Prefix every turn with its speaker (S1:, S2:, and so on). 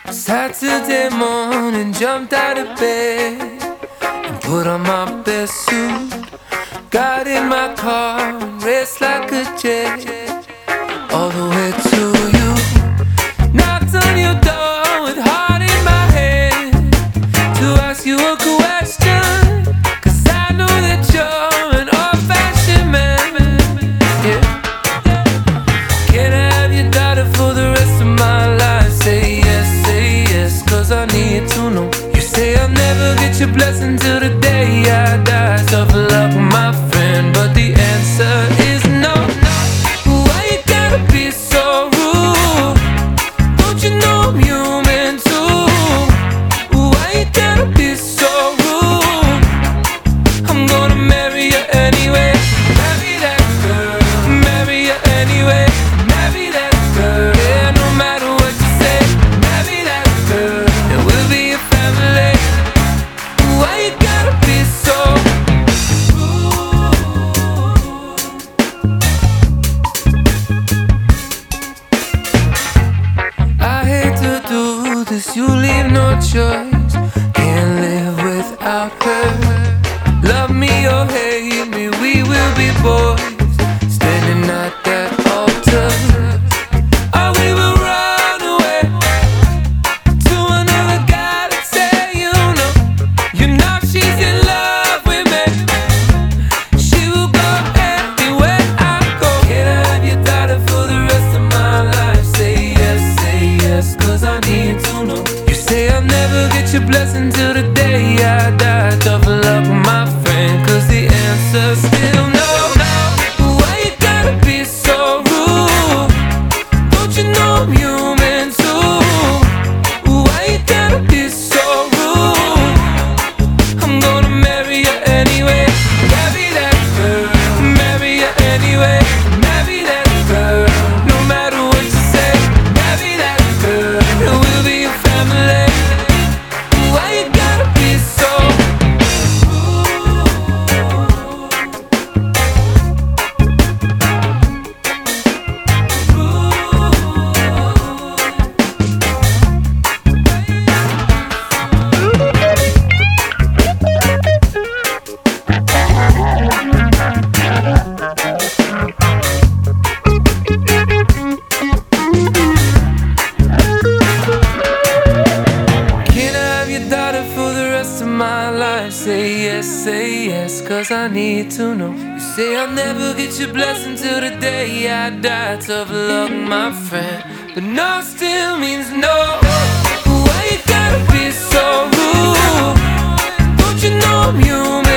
S1: Saturday morning, jumped out of bed and put on my best suit. Got in my car and raced like a jet all the way to you. Knocked on your door with heart in my head to ask you a question, 'cause I know that you're an old-fashioned man. Yeah. Can I have your daughter for the rest of my life? Say yes, 'cause I need to know. You say I'll never get your blessing till the day I die. Tough luck, my friend, but the answer is no. Why you gotta be so rude? Don't you know I'm human too? Why you gotta be so rude? I'm gonna marry you anyway. Marry that girl, marry you anyway. Marry that girl, yeah, no matter what you say. Marry that girl, and we'll be a family. Why you gotta be so rude? I hate to do this, you leave no choice. Can't live without her. Love me or hate me, we will be boys, standing at that altar. Or we will run away to another guy that say you know she's in love with me. She will go anywhere I go. Can I have your daughter for the rest of my life? Say yes, 'cause I need to know. You say I'll never get your blessing till the day I die. Tough luck, my friend, 'cause the answer's still no. Why you gotta be so rude? Don't you know I'm human too? Why you gotta be so rude? I'm gonna marry you anyway. Marry that girl, marry you anyway. Marry that girl, no matter what you say. Marry that girl, and we'll be a family. Why you gotta be so rude? Can I have your daughter for the rest of my life? Say yes, 'cause I need to know. You say I'll never get your blessing till the day I die. Tough luck, my friend, but no still means no. Why you gotta be so rude? Don't you know I'm human?